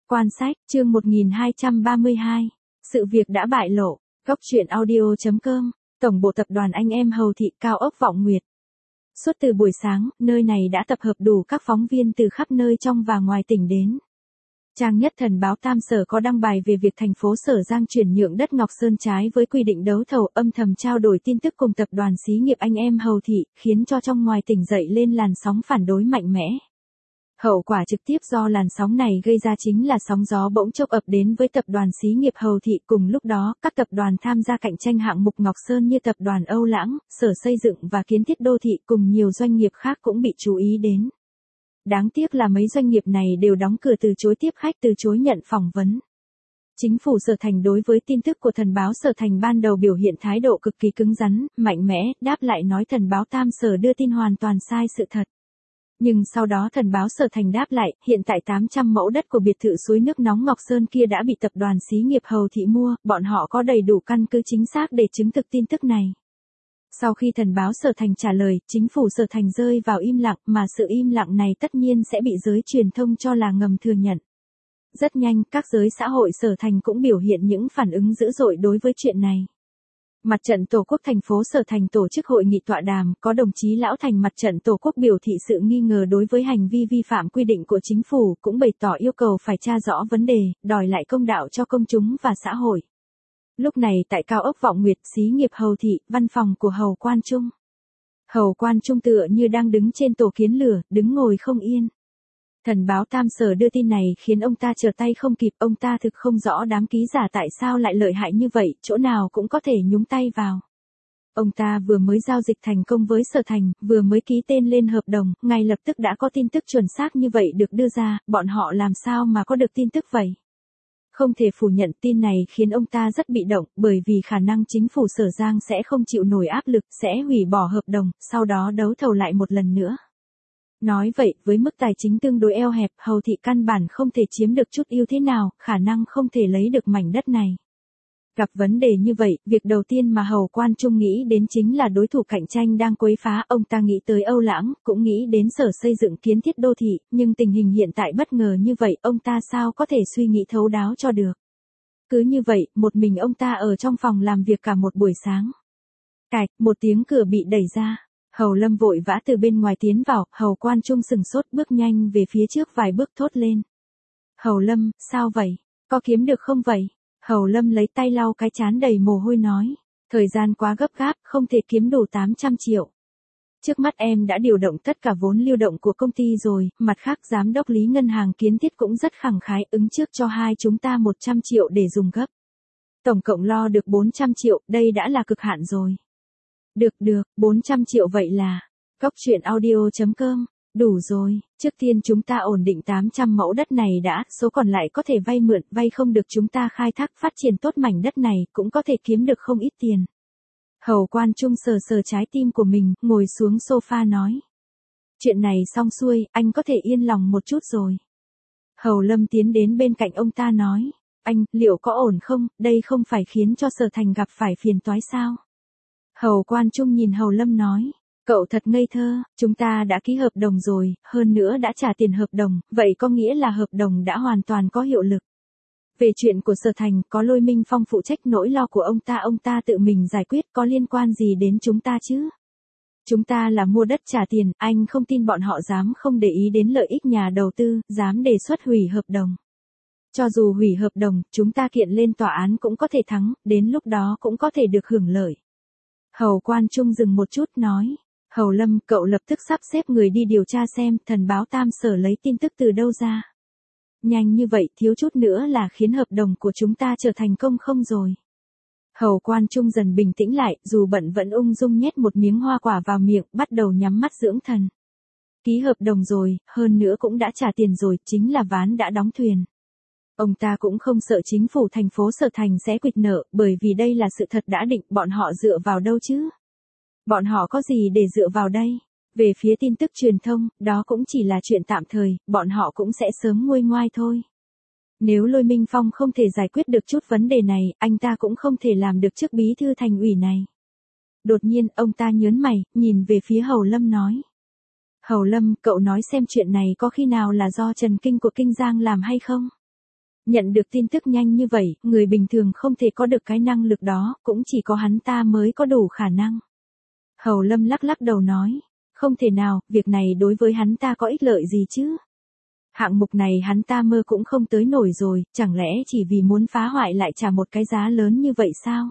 Quan sách, chương 1232. Sự việc đã bại lộ. Góc truyện audio.com. Tổng bộ tập đoàn anh em Hầu Thị, Cao ốc Vọng Nguyệt. Suốt từ buổi sáng, nơi này đã tập hợp đủ các phóng viên từ khắp nơi trong và ngoài tỉnh đến. Trang nhất Thần báo Tam Sở có đăng bài về việc thành phố Sở Giang chuyển nhượng đất Ngọc Sơn trái với quy định đấu thầu, âm thầm trao đổi tin tức cùng tập đoàn xí nghiệp anh em Hầu Thị, khiến cho trong ngoài tỉnh dậy lên làn sóng phản đối mạnh mẽ. Hậu quả trực tiếp do làn sóng này gây ra chính là sóng gió bỗng chốc ập đến với tập đoàn xí nghiệp Hầu Thị. Cùng lúc đó, các tập đoàn tham gia cạnh tranh hạng mục Ngọc Sơn như tập đoàn Âu Lãng, Sở Xây dựng và Kiến thiết Đô thị cùng nhiều doanh nghiệp khác cũng bị chú ý đến. Đáng tiếc là mấy doanh nghiệp này đều đóng cửa từ chối tiếp khách, từ chối nhận phỏng vấn. Chính phủ Sở Thành đối với tin tức của Thần báo Sở Thành ban đầu biểu hiện thái độ cực kỳ cứng rắn, mạnh mẽ, đáp lại nói Thần báo Tam Sở đưa tin hoàn toàn sai sự thật. Nhưng sau đó Thần báo Sở Thành đáp lại, hiện tại 800 mẫu đất của biệt thự suối nước nóng Ngọc Sơn kia đã bị tập đoàn xí nghiệp Hầu Thị mua, bọn họ có đầy đủ căn cứ chính xác để chứng thực tin tức này. Sau khi Thần báo Sở Thành trả lời, chính phủ Sở Thành rơi vào im lặng, mà sự im lặng này tất nhiên sẽ bị giới truyền thông cho là ngầm thừa nhận. Rất nhanh, các giới xã hội Sở Thành cũng biểu hiện những phản ứng dữ dội đối với chuyện này. Mặt trận Tổ quốc thành phố Sở Thành tổ chức hội nghị tọa đàm, có đồng chí Lão Thành Mặt trận Tổ quốc biểu thị sự nghi ngờ đối với hành vi vi phạm quy định của chính phủ, cũng bày tỏ yêu cầu phải tra rõ vấn đề, đòi lại công đạo cho công chúng và xã hội. Lúc này tại Cao ốc Vọng Nguyệt, xí nghiệp Hầu Thị, văn phòng của Hầu Quan Trung. Hầu Quan Trung tựa như đang đứng trên tổ kiến lửa, đứng ngồi không yên. Thần báo Tam Sở đưa tin này khiến ông ta trở tay không kịp, ông ta thực không rõ đám ký giả tại sao lại lợi hại như vậy, chỗ nào cũng có thể nhúng tay vào. Ông ta vừa mới giao dịch thành công với Sở Thành, vừa mới ký tên lên hợp đồng, ngay lập tức đã có tin tức chuẩn xác như vậy được đưa ra, bọn họ làm sao mà có được tin tức vậy? Không thể phủ nhận tin này khiến ông ta rất bị động, bởi vì khả năng chính phủ Sở Giang sẽ không chịu nổi áp lực, sẽ hủy bỏ hợp đồng, sau đó đấu thầu lại một lần nữa. Nói vậy, với mức tài chính tương đối eo hẹp, Hầu Thị căn bản không thể chiếm được chút ưu thế nào, khả năng không thể lấy được mảnh đất này. Gặp vấn đề như vậy, việc đầu tiên mà Hầu Quan Trung nghĩ đến chính là đối thủ cạnh tranh đang quấy phá, ông ta nghĩ tới Âu Lãng, cũng nghĩ đến Sở Xây dựng Kiến thiết Đô thị, nhưng tình hình hiện tại bất ngờ như vậy, ông ta sao có thể suy nghĩ thấu đáo cho được. Cứ như vậy, một mình ông ta ở trong phòng làm việc cả một buổi sáng. Cạch, một tiếng cửa bị đẩy ra. Hầu Lâm vội vã từ bên ngoài tiến vào, Hầu Quan Trung sừng sốt bước nhanh về phía trước vài bước thốt lên. Hầu Lâm, sao vậy? Có kiếm được không vậy? Hầu Lâm lấy tay lau cái trán đầy mồ hôi nói. Thời gian quá gấp gáp, không thể kiếm đủ 800 triệu. Trước mắt em đã điều động tất cả vốn lưu động của công ty rồi, mặt khác giám đốc lý ngân hàng Kiến thiết cũng rất khẳng khái ứng trước cho hai chúng ta 100 triệu để dùng gấp. Tổng cộng lo được 400 triệu, đây đã là cực hạn rồi. Được, 400 triệu vậy là. Góc truyện audio.com. Đủ rồi, trước tiên chúng ta ổn định 800 mẫu đất này đã, số còn lại có thể vay mượn, vay không được chúng ta khai thác phát triển tốt mảnh đất này, cũng có thể kiếm được không ít tiền. Hầu Quan Trung sờ sờ trái tim của mình, ngồi xuống sofa nói. Chuyện này xong xuôi, anh có thể yên lòng một chút rồi. Hầu Lâm tiến đến bên cạnh ông ta nói. Anh, liệu có ổn không, đây không phải khiến cho Sở Thành gặp phải phiền toái sao? Hầu Quan Trung nhìn Hầu Lâm nói. Cậu thật ngây thơ, chúng ta đã ký hợp đồng rồi, hơn nữa đã trả tiền hợp đồng, vậy có nghĩa là hợp đồng đã hoàn toàn có hiệu lực. Về chuyện của Sở Thành, có Lôi Minh Phong phụ trách, nỗi lo của ông ta tự mình giải quyết, có liên quan gì đến chúng ta chứ? Chúng ta là mua đất trả tiền, anh không tin bọn họ dám không để ý đến lợi ích nhà đầu tư, dám đề xuất hủy hợp đồng. Cho dù hủy hợp đồng, chúng ta kiện lên tòa án cũng có thể thắng, đến lúc đó cũng có thể được hưởng lợi. Hầu Quan Trung dừng một chút nói. Hầu Lâm, cậu lập tức sắp xếp người đi điều tra xem, Thần báo Tam Sở lấy tin tức từ đâu ra. Nhanh như vậy, thiếu chút nữa là khiến hợp đồng của chúng ta trở thành công không rồi. Hầu Quan Trung dần bình tĩnh lại, dù bận vẫn ung dung nhét một miếng hoa quả vào miệng, bắt đầu nhắm mắt dưỡng thần. Ký hợp đồng rồi, hơn nữa cũng đã trả tiền rồi, chính là ván đã đóng thuyền. Ông ta cũng không sợ chính phủ thành phố Sở Thành sẽ quỵt nợ, bởi vì đây là sự thật đã định, bọn họ dựa vào đâu chứ? Bọn họ có gì để dựa vào đây? Về phía tin tức truyền thông, đó cũng chỉ là chuyện tạm thời, bọn họ cũng sẽ sớm nguôi ngoai thôi. Nếu Lôi Minh Phong không thể giải quyết được chút vấn đề này, anh ta cũng không thể làm được chức bí thư thành ủy này. Đột nhiên, ông ta nhớn mày, nhìn về phía Hầu Lâm nói. Hầu Lâm, cậu nói xem chuyện này có khi nào là do Trần Kinh của Kinh Giang làm hay không? Nhận được tin tức nhanh như vậy, người bình thường không thể có được cái năng lực đó, cũng chỉ có hắn ta mới có đủ khả năng. Hầu Lâm lắc lắc đầu nói, không thể nào, việc này đối với hắn ta có ích lợi gì chứ? Hạng mục này hắn ta mơ cũng không tới nổi rồi, chẳng lẽ chỉ vì muốn phá hoại lại trả một cái giá lớn như vậy sao?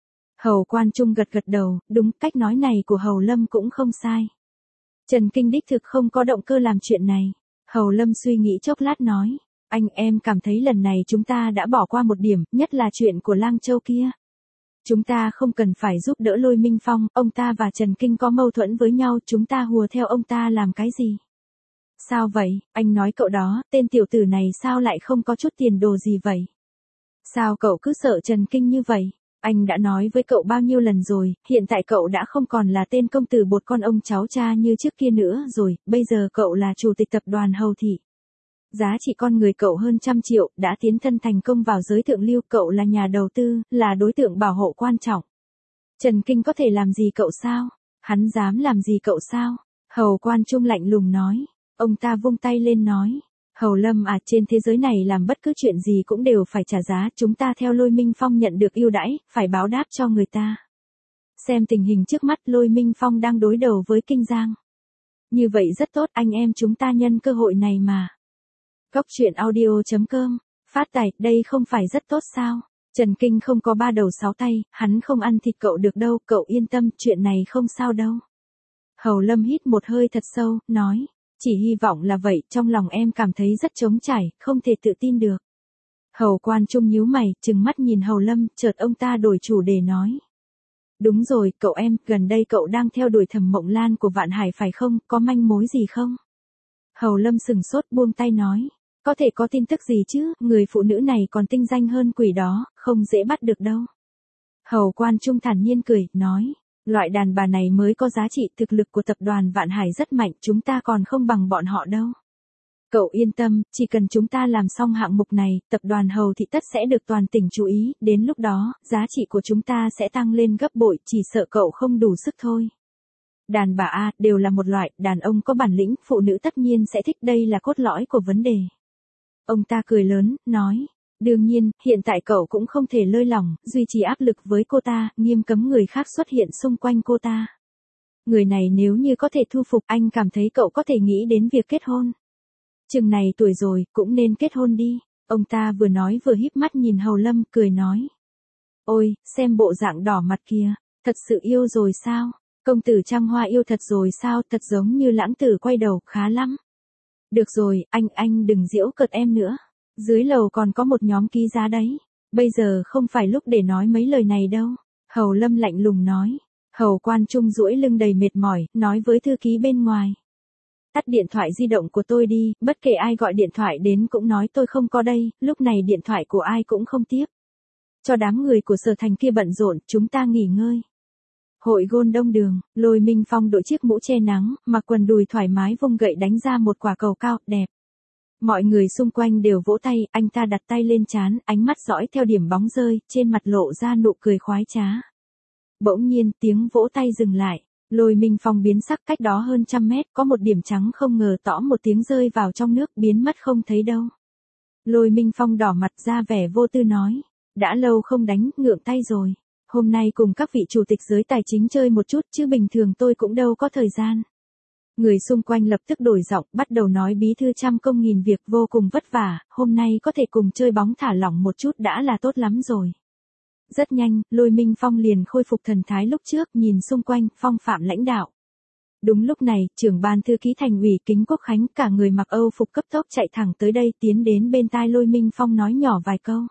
Hầu Quan Trung gật gật đầu, đúng, cách nói này của Hầu Lâm cũng không sai. Trần Kinh đích thực không có động cơ làm chuyện này. Hầu Lâm suy nghĩ chốc lát nói, anh em cảm thấy lần này chúng ta đã bỏ qua một điểm, nhất là chuyện của Lang Châu kia. Chúng ta không cần phải giúp đỡ Lôi Minh Phong, ông ta và Trần Kinh có mâu thuẫn với nhau, chúng ta hùa theo ông ta làm cái gì? Sao vậy, anh nói cậu đó, tên tiểu tử này sao lại không có chút tiền đồ gì vậy? Sao cậu cứ sợ Trần Kinh như vậy? Anh đã nói với cậu bao nhiêu lần rồi, hiện tại cậu đã không còn là tên công tử bột con ông cháu cha như trước kia nữa rồi, bây giờ cậu là chủ tịch tập đoàn Hầu Thị. Giá trị con người cậu hơn 100 triệu, đã tiến thân thành công vào giới thượng lưu, cậu là nhà đầu tư, là đối tượng bảo hộ quan trọng. Trần Kinh có thể làm gì cậu sao? Hắn dám làm gì cậu sao? Hầu Quan Trung lạnh lùng nói. Ông ta vung tay lên nói. Hầu Lâm à, trên thế giới này làm bất cứ chuyện gì cũng đều phải trả giá, chúng ta theo Lôi Minh Phong nhận được ưu đãi, phải báo đáp cho người ta. Xem tình hình trước mắt, Lôi Minh Phong đang đối đầu với Kinh Giang. Như vậy rất tốt, anh em chúng ta nhân cơ hội này mà. Góc truyện audio.com, phát tài, đây không phải rất tốt sao? Trần Kinh không có 3 đầu 6 tay, hắn không ăn thịt cậu được đâu, cậu yên tâm, chuyện này không sao đâu. Hầu Lâm hít một hơi thật sâu, nói, chỉ hy vọng là vậy, trong lòng em cảm thấy rất trống trải, không thể tự tin được. Hầu Quan Trung nhíu mày, trừng mắt nhìn Hầu Lâm, chợt ông ta đổi chủ đề nói. Đúng rồi, cậu em, gần đây cậu đang theo đuổi Thẩm Mộng Lan của Vạn Hải phải không, có manh mối gì không? Hầu Lâm sừng sốt buông tay nói. Có thể có tin tức gì chứ, người phụ nữ này còn tinh danh hơn quỷ đó, không dễ bắt được đâu. Hầu Quan Trung thản nhiên cười, nói, loại đàn bà này mới có giá trị, thực lực của tập đoàn Vạn Hải rất mạnh, chúng ta còn không bằng bọn họ đâu. Cậu yên tâm, chỉ cần chúng ta làm xong hạng mục này, tập đoàn Hầu Thị tất sẽ được toàn tỉnh chú ý, đến lúc đó, giá trị của chúng ta sẽ tăng lên gấp bội, chỉ sợ cậu không đủ sức thôi. Đàn bà A, đều là một loại, đàn ông có bản lĩnh, phụ nữ tất nhiên sẽ thích, đây là cốt lõi của vấn đề. Ông ta cười lớn, nói, đương nhiên, hiện tại cậu cũng không thể lơi lỏng, duy trì áp lực với cô ta, nghiêm cấm người khác xuất hiện xung quanh cô ta. Người này nếu như có thể thu phục, anh cảm thấy cậu có thể nghĩ đến việc kết hôn. Chừng này tuổi rồi, cũng nên kết hôn đi. Ông ta vừa nói vừa híp mắt nhìn Hầu Lâm, cười nói. Ôi, xem bộ dạng đỏ mặt kia, thật sự yêu rồi sao? Công tử Trăng Hoa yêu thật rồi sao? Thật giống như lãng tử quay đầu, khá lắm. Được rồi, anh đừng giễu cợt em nữa. Dưới lầu còn có một nhóm ký giá đấy. Bây giờ không phải lúc để nói mấy lời này đâu. Hầu Lâm lạnh lùng nói. Hầu Quan Trung duỗi lưng đầy mệt mỏi, nói với thư ký bên ngoài. Tắt điện thoại di động của tôi đi, bất kể ai gọi điện thoại đến cũng nói tôi không có đây, lúc này điện thoại của ai cũng không tiếp. Cho đám người của Sở Thành kia bận rộn, chúng ta nghỉ ngơi. Hội gôn đông đường, Lôi Minh Phong đội chiếc mũ che nắng, mặc quần đùi thoải mái vung gậy đánh ra một quả cầu cao, đẹp. Mọi người xung quanh đều vỗ tay, anh ta đặt tay lên trán, ánh mắt dõi theo điểm bóng rơi, trên mặt lộ ra nụ cười khoái trá. Bỗng nhiên, tiếng vỗ tay dừng lại. Lôi Minh Phong biến sắc, cách đó hơn 100 mét, có một điểm trắng không ngờ tõ một tiếng rơi vào trong nước, biến mất không thấy đâu. Lôi Minh Phong đỏ mặt ra vẻ vô tư nói. Đã lâu không đánh, ngượng tay rồi. Hôm nay cùng các vị chủ tịch giới tài chính chơi một chút, chứ bình thường tôi cũng đâu có thời gian. Người xung quanh lập tức đổi giọng, bắt đầu nói bí thư trăm công nghìn việc vô cùng vất vả, hôm nay có thể cùng chơi bóng thả lỏng một chút đã là tốt lắm rồi. Rất nhanh, Lôi Minh Phong liền khôi phục thần thái lúc trước, nhìn xung quanh, phong phạm lãnh đạo. Đúng lúc này, trưởng ban thư ký thành ủy Kính Quốc Khánh, cả người mặc Âu phục cấp tốc chạy thẳng tới đây, tiến đến bên tai Lôi Minh Phong nói nhỏ vài câu.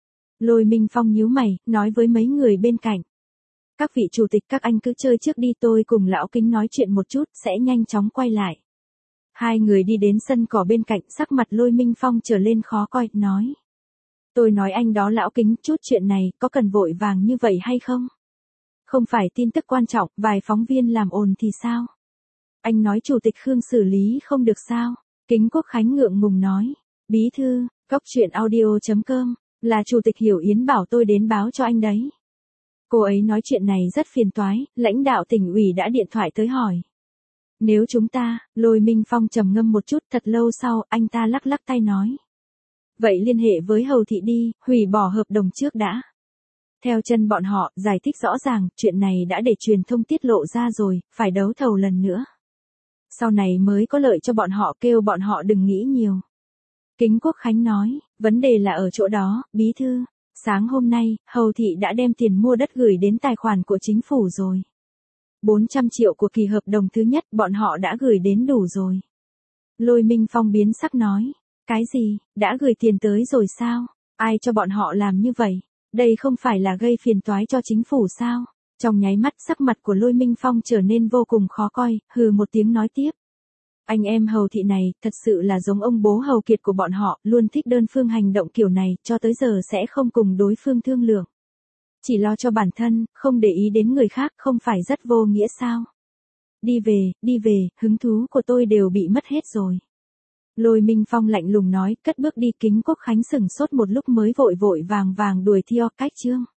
Lôi Minh Phong nhíu mày, nói với mấy người bên cạnh. Các vị chủ tịch các anh cứ chơi trước đi, tôi cùng lão Kính nói chuyện một chút, sẽ nhanh chóng quay lại. Hai người đi đến sân cỏ bên cạnh, sắc mặt Lôi Minh Phong trở lên khó coi, nói. Tôi nói anh đó lão Kính, chút chuyện này, có cần vội vàng như vậy hay không? Không phải tin tức quan trọng, vài phóng viên làm ồn thì sao? Anh nói chủ tịch Khương xử lý không được sao? Kính Quốc Khánh ngượng ngùng nói. Bí thư, góc truyện audio.com, là chủ tịch Hiểu Yến bảo tôi đến báo cho anh đấy. Cô ấy nói chuyện này rất phiền toái, lãnh đạo tỉnh ủy đã điện thoại tới hỏi. Nếu chúng ta, Lôi Minh Phong trầm ngâm một chút, thật lâu sau, anh ta lắc lắc tay nói. Vậy liên hệ với Hầu Thị đi, hủy bỏ hợp đồng trước đã. Theo chân bọn họ, giải thích rõ ràng, chuyện này đã để truyền thông tiết lộ ra rồi, phải đấu thầu lần nữa. Sau này mới có lợi cho bọn họ, kêu bọn họ đừng nghĩ nhiều. Kính Quốc Khánh nói, vấn đề là ở chỗ đó, bí thư. Sáng hôm nay, Hầu Thị đã đem tiền mua đất gửi đến tài khoản của chính phủ rồi. 400 triệu của kỳ hợp đồng thứ nhất bọn họ đã gửi đến đủ rồi. Lôi Minh Phong biến sắc nói, cái gì, đã gửi tiền tới rồi sao? Ai cho bọn họ làm như vậy? Đây không phải là gây phiền toái cho chính phủ sao? Trong nháy mắt sắc mặt của Lôi Minh Phong trở nên vô cùng khó coi, hừ một tiếng nói tiếp. Anh em Hầu Thị này, thật sự là giống ông bố Hầu Kiệt của bọn họ, luôn thích đơn phương hành động kiểu này, cho tới giờ sẽ không cùng đối phương thương lượng. Chỉ lo cho bản thân, không để ý đến người khác, không phải rất vô nghĩa sao? Đi về, hứng thú của tôi đều bị mất hết rồi. Lôi Minh Phong lạnh lùng nói, cất bước đi. Kính Quốc Khánh sửng sốt một lúc mới vội vàng đuổi theo cách Trương.